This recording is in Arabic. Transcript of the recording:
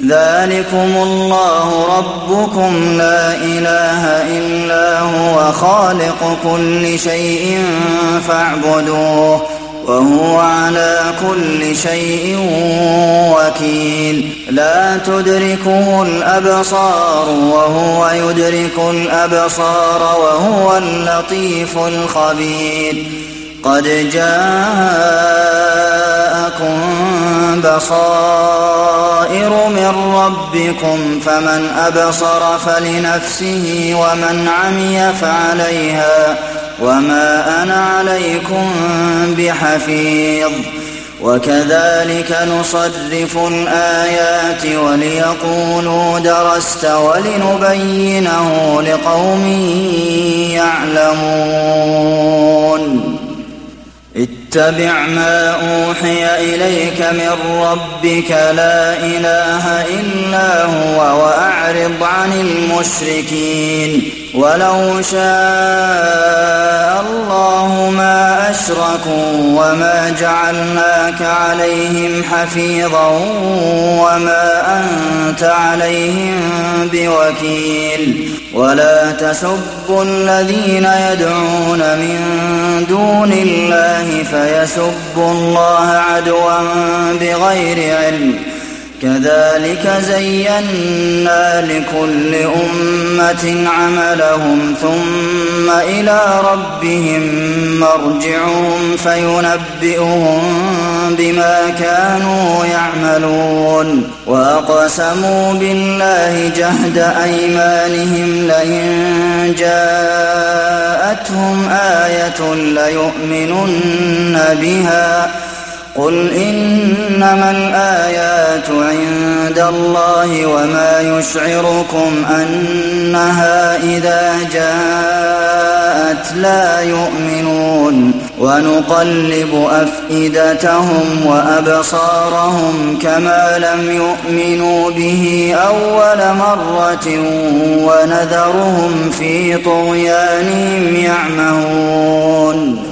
ذلكم الله ربكم لا إله إلا هو خالق كل شيء فاعبدوه وهو على كل شيء وكيل لا تدركه الأبصار وهو يدرك الأبصار وهو اللطيف الخبير قد جاءكم بصائر من ربكم فمن أبصر فلنفسه ومن عمي فعليها وما أنا عليكم بحفيظ وكذلك نصرف الآيات وليقولوا درست ولنبينه لقوم يعلمون اتبع ما أوحي إليك من ربك لا إله إلا هو وأعرض عن المشركين ولو شاء الله ما أشركوا وما جعلناك عليهم حفيظا وما أنت عليهم بوكيل ولا تسبوا الذين يدعون من دون الله فيسبوا الله عدوا بغير علم كذلك زينا لكل أمة عملهم ثم إلى ربهم مرجعهم فينبئهم بما كانوا يعملون وأقسموا بالله جهد أيمانهم لئن جاءتهم آية ليؤمنن بها قل إنما الآيات عند الله وما يشعركم أنها إذا جاءت لا يؤمنون ونقلب أفئدتهم وأبصارهم كما لم يؤمنوا به أول مرة ونذرهم في طغيانهم يعمهون